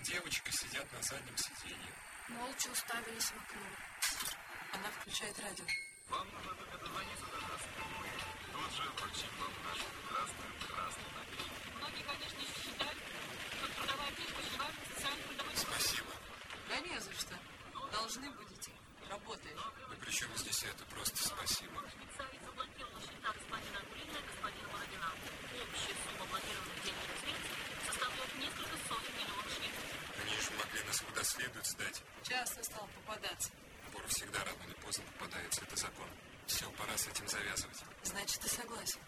девочка сидят на заднем сиденье. Молча уставились в окно. Она включает радио. Вам нужно только дозвониться до нас. Тут же вручим вам нашу прекрасную напитку. Многие, конечно, считают, что трудовая книжка очень важный социальный трудовой. Спасибо. Да не за что. Должны будете. Работаешь. Да при чем здесь это? Просто спасибо. Швейцарий заблокировал счета господина Акулина и господина Бородина. Общая сумма блокированных денежных средств составляет несколько сотен миллионов швейцаров. Они же могли нас куда следует сдать. Часто стал попадаться. Вор всегда рано или поздно попадается, это закон. Все, пора с этим завязывать. Значит, ты согласен.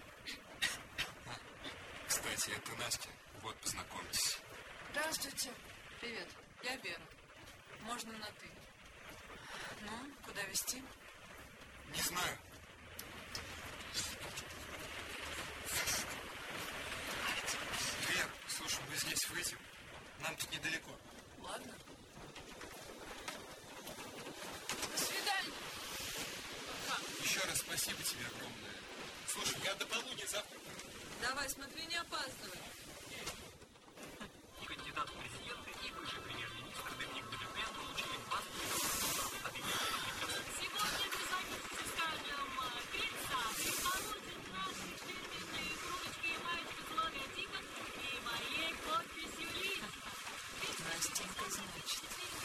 Кстати, это Настя. Вот, познакомьтесь. Здравствуйте. Привет. Я Вера. Можно на «ты». Ну, куда везти? Не знаю. Вер, слушай, мы здесь выйдем. Нам тут недалеко. Ладно. До свидания. Еще раз спасибо тебе огромное. Слушай, я до полудня завтракаю. Давай, смотри, не опаздывай. И кандидат в президенты, и бывший премьер-министр Доминик Белюпен получили 20 миллионов от имени. Сегодня обязательно скажем пицца, получит наши фирменные кружечки и маечки с логотипом и моей подписью Лиз. Настенька, значит.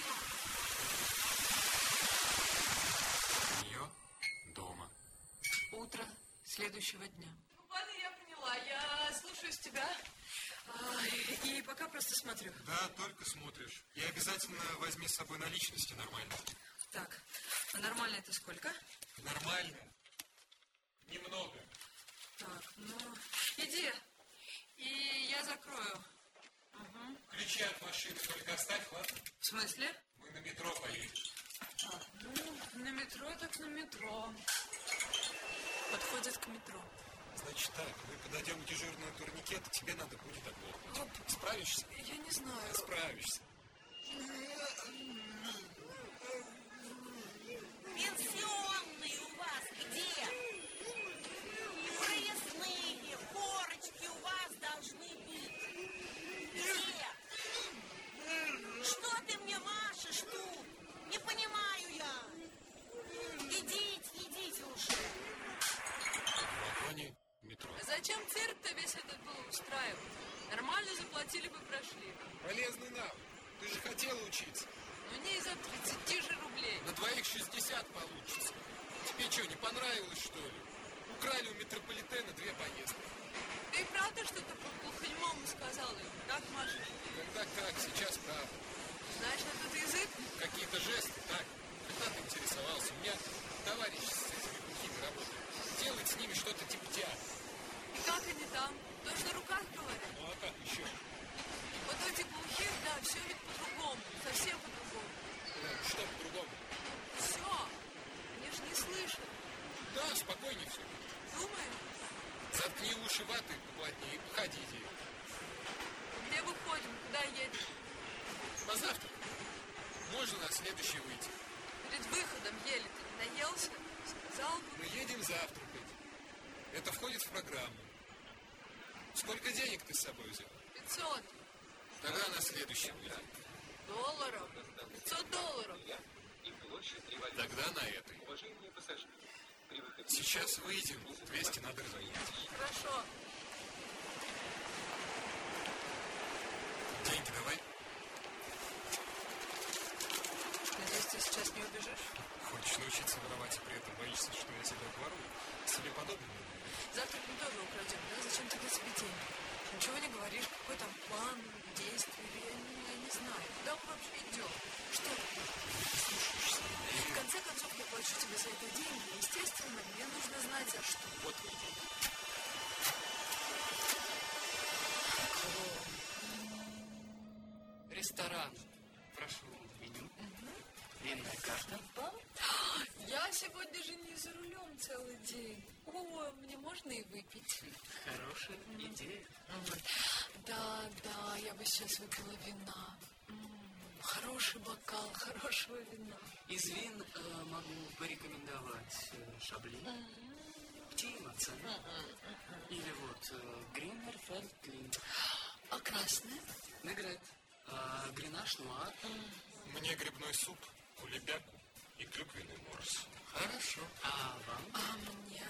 У нее дома. Утро следующего дня. Ну, ладно, я поняла. Я слушаюсь тебя. И пока просто смотрю. Да, только смотришь. И обязательно возьми с собой наличности нормально. Так, а нормально это сколько? Нормально. Немного. Так, ну, иди. И я закрою. Угу. Ключи от машины только оставь, ладно? В смысле? Мы на метро поедем. Ну, на метро так на метро. Подходит к метро. Значит так, мы подойдем к дежурному турникету, тебе надо будет оглохнуть. Справишься? Я не знаю. Справишься. Пенсионные у вас где? Проездные, корочки у вас должны быть. Где? Что ты мне машешь тут? Не понимаю я. Идите уже. В вагоне метро. А зачем цирк-то весь этот был устраивать? Нормально заплатили бы, прошли. Полезный навык. Ты же хотела учиться. Ну не из-за 30 же рублей. На двоих 60 получится. Тебе что, не понравилось, что ли? Украли у метрополитена 2 поездки. Ты и правда что-то по-глухонемому сказала? Так, Маша? Когда как, сейчас правда. Знаешь этот язык? Какие-то жесты, так. Кто-то интересовался. У меня товарищ с этими глухими работает. Делает с ними что-то типа театра. И как они там? Тоже на руках говорят? Ну а как еще? Вот у этих глухих, да, все ведь по-другому. Совсем по-другому. Что по-другому? Все. Они же не слышат. Да, спокойнее все. Думаешь? Заткни уши ваты поплотнее и походите. Где выходим? Куда едем? Позавтракай. Можно на следующий выйти. Перед выходом еле ты не наелся? Сказал бы. Мы едем завтракать. Это входит в программу. Сколько денег ты с собой взял? 500 Тогда на следующий выйдем. долларов. 500 долларов. И площадь революции. Тогда на этой. Уважение пассажиров. При выходе Сейчас выйдем. 200 надо разменять. Хорошо. Деньги давай. Надеюсь, ты сейчас не убежишь? Хочешь научиться воровать и при этом боишься, что я тебя обворую? Себе подобное? Завтра мы тоже украдем, да? Зачем тогда тебе деньги? Ничего не говоришь, какой там план, действие, я не знаю. Куда мы вообще идем? Что ты? В конце концов, я плачу тебе за это деньги. Естественно, мне нужно знать, за что. Вот твои деньги. Ресторан. Прошу, меню. Винная карта. Я сегодня же не за рулем целый день. О, мне можно и выпить? Хорошая идея. Да, я бы сейчас выпила вина. Хороший бокал, хорошего вина. Из вин могу порекомендовать Шабли, Птимаца или вот Гриммер Фельдклин. А красное? Наград. Гренаж нуар. Мне грибной суп, кулебяку и клюквенный морс. Хорошо. А вам? А мне...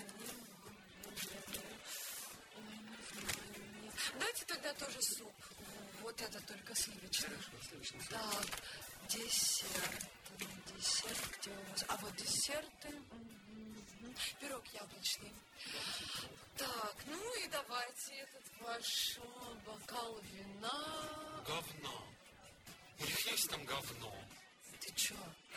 Дайте тогда тоже суп. Вот это только сливочный. Хорошо, сливочный суп. Так, десерт. Десерт где у вас? А вот десерты. Пирог яблочный. Так, ну и давайте этот ваш бокал вина. Говно. У них есть там говно. Ты чё?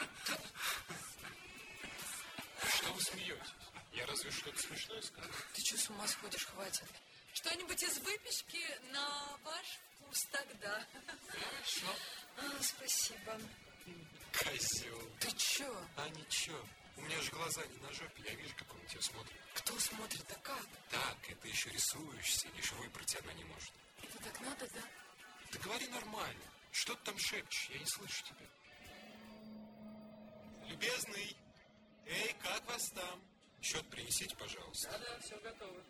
Что вы смеетесь? Я разве что-то смешное сказал? Ты чё, с ума сходишь? Хватит. Что-нибудь из выпечки на ваш вкус тогда. Хорошо. Спасибо. Козел. Ты чё? А ничего. У меня же глаза не на жопе. Я вижу, как он на тебя смотрит. Кто смотрит, а как? Так, это еще рисуешься, лишь выбрать она не может. Это так надо, да? Ты говори нормально. Что ты там шепчешь? Я не слышу тебя. Любезный. Эй, как вас там? Счет принесите, пожалуйста. Да, все готово.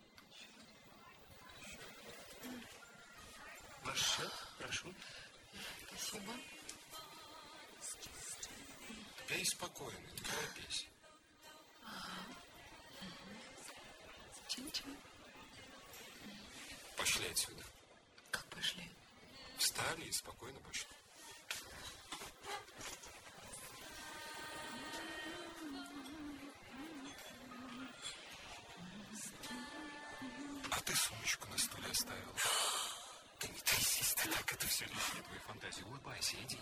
Ваш счет, прошу. Спасибо. Пей спокойно, не торопись. Чин-чин. Пошли отсюда. Как пошли? Встали и спокойно пошли. А ты сумочку на стуле оставил. Да не трясись ты так, это все лишние твои фантазии. Улыбайся, иди.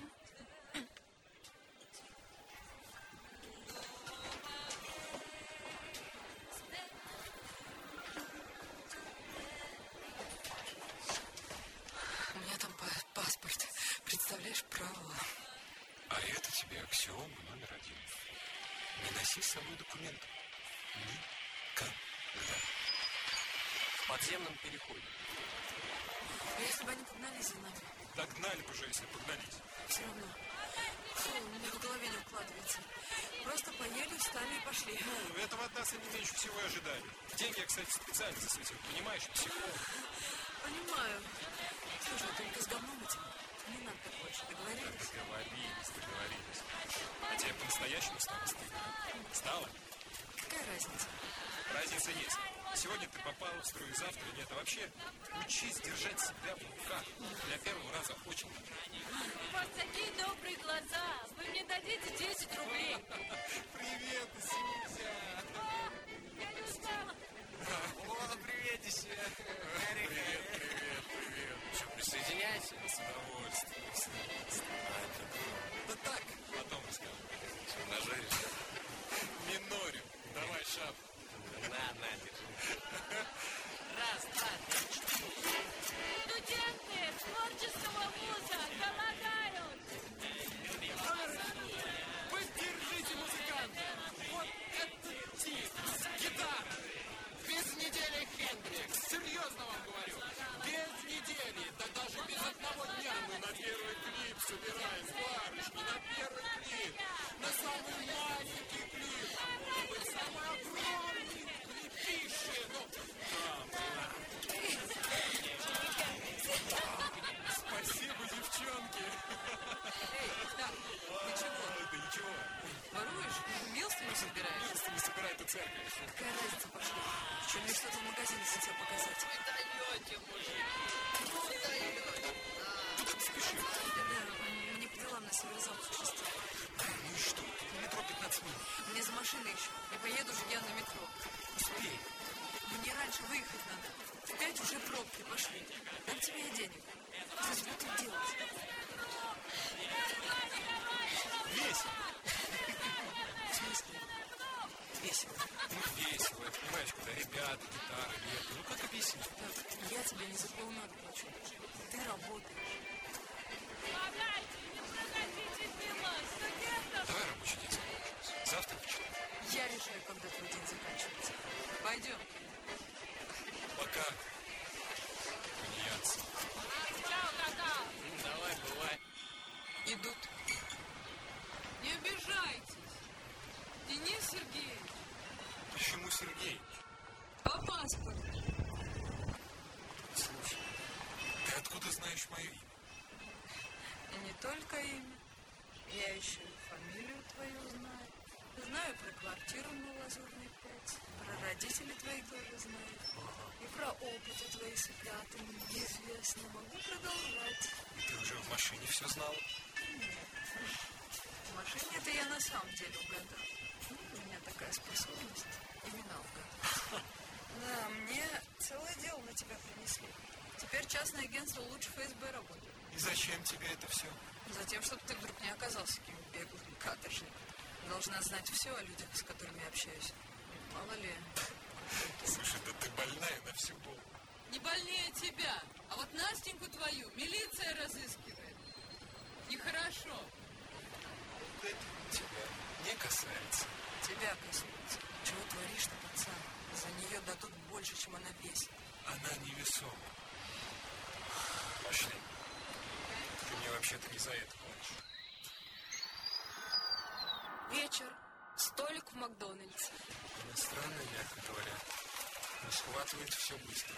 У меня там паспорт. Представляешь, права. А это тебе аксиома номер 1. Не носи с собой документы. Никогда. В подземном переходе. А если бы они погнались за нами? Догнали бы уже, если погнались. Все равно. Фу, у меня в голове не укладывается. Просто поели, встали и пошли. Ну, этого от нас они меньше всего и ожидали. Деньги я, кстати, специально засветил. Понимаешь, психолог. Понимаю. Слушай, только с говном этим не надо так больше. Договорились? Договорились. А тебе по-настоящему стало стыдно? Стало? Какая разница? Разница есть. Сегодня ты попал в строй, завтра нет. А вообще, учись держать себя в руках. Для первого раза очень. У вас такие добрые глаза. Вы мне дадите 10 рублей. Привет, Сюзя! Я не узнала. О, приветище! Привет. Что, присоединяйся? С удовольствием. Да так, потом расскажу. Что, нажаришь? Минорю. Давай шапку. На, держи. Раз, два, три. Студенты творческого вуза голодают. Поддержите музыканта! Вот этот тип с гитарой! Без недели Хендрикс! Серьезно вам говорю! Без недели! Да даже без одного дня мы на первый клип собираем, барышни! На первый клип! На самый маленький клип! А может быть, самый огромный клипище! Ну, спасибо, девчонки! Так, ничего. Да ничего. Воруешь? Милостыню не собираешь? Если не собирает и церковь. Какая разница, пошли. Еще мне что-то в магазине хотел показать. Куда ты спешишь? Да, мне по делам на Северо-Запад шести. Ну и что? Ты метро 15 минут. Мне за машиной еще. Я поеду же я на метро. Успей. Мне раньше выехать надо. В 5 уже пробки пошли. Дам тебе я денег. Что тебе тут делать? Весело. В смысле? Весело. Ну, весело. Понимаешь, когда ребята, гитара, нет. Ну, как объяснить? Так, я тебе не за полнадо плачу. Ты работаешь. Помогайте, не проходите мимо студентов. Давай рабочий день закончится. Завтра начнем. Я решаю, когда твой день заканчивается. Пойдем. Пока. Тунеядцы. Чао, какао. Давай, бывай. Идут. Не обижайтесь. Денис Сергеевич. Почему Сергей? По паспорту. Слушай, ты откуда знаешь мое имя? И не только имя. Я еще и фамилию твою знаю. Знаю про квартиру на Лазурной 5. Про родителей твоих тоже знаю. И про опыты твои с ребятами неизвестно. Могу продолжать. И ты уже в машине все знала? В машине-то я на самом деле угадал. У меня такая способность. Имена угадать. Да, мне целое дело на тебя принесли. Теперь частное агентство лучше ФСБ работает. И зачем тебе это все? Затем, чтобы ты вдруг не оказался каким-нибудь беглым каторжником. Должна знать все о людях, с которыми я общаюсь. Мало ли. Слушай, да ты больная на всю голову. Не больнее тебя. А вот Настеньку твою милиция разыскивает. Нехорошо. Это тебя не касается. Тебя касается. Чего творишь-то, пацан? За нее дадут больше, чем она весит. Она невесома. Пошли. Ты мне вообще-то не за это платишь. Вечер. Столик в Макдональдсе. Иностранный, мягко говоря, но схватывает все быстро.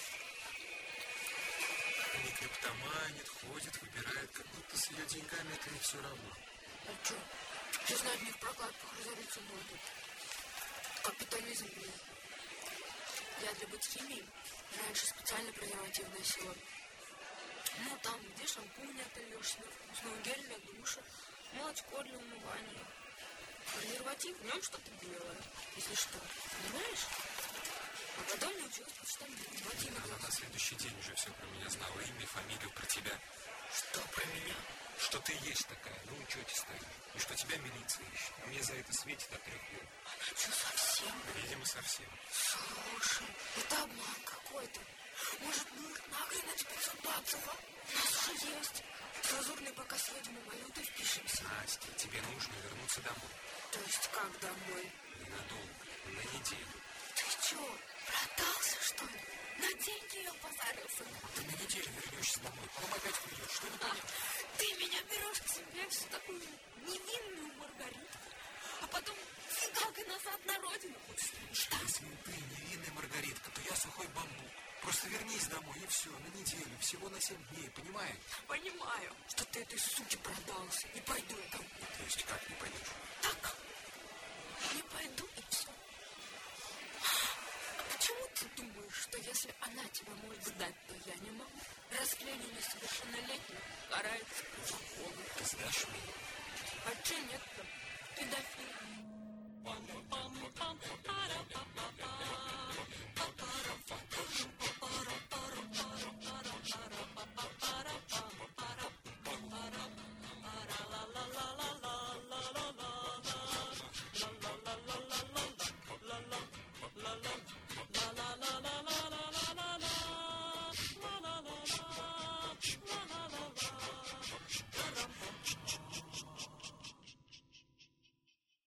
Не криптоманит, ходит, выбирает, как будто с ее деньгами это не все равно. А что? Сейчас на одних прокладках разориться будут. Капитализм, блин. Я для бытхимии раньше специально презерватив носила. Ну, там, где шампунь отольешь себе вкусного, гель для душа, молочко для умывания. Презерватив, в нем что-то белое, если что, понимаешь? А потом научилась почитать презервативы. Она на следующий день уже все про меня знала, имя, фамилию, про тебя. Что про меня? Что ты есть такая, на учете стоишь. И что тебя милиция ищет. А мне за это светит от 3 лет. Она что, совсем? Видимо, совсем. Слушай, это обман какой-то. Может, мы нагры на 500 баксов, а? У нас уже есть. С Лазурной пока съедем и валютой впишемся. Настя, тебе нужно вернуться домой. То есть как домой? Ненадолго, на неделю. Ты чё, продался, что ли? На деньги я позарился. Ты на неделю вернешься домой, потом опять придешь. Что не понятно? Ты меня берешь к себе всю такую невинную Маргаритку, а потом фигак и назад на родину будешь. Если ты невинная Маргаритка, то я сухой бамбук. Просто вернись домой и все, на неделю, всего на 7 дней, понимаешь? Понимаю, что ты этой суке продался. Не пойду я ко мне. То есть как не пойдешь? Так, не пойду и все. А почему ты думаешь, что если она тебя может сдать, то я не могу? Растление несовершеннолетних карается по закону. Ты сдашь меня? А че нет-то? Педофил.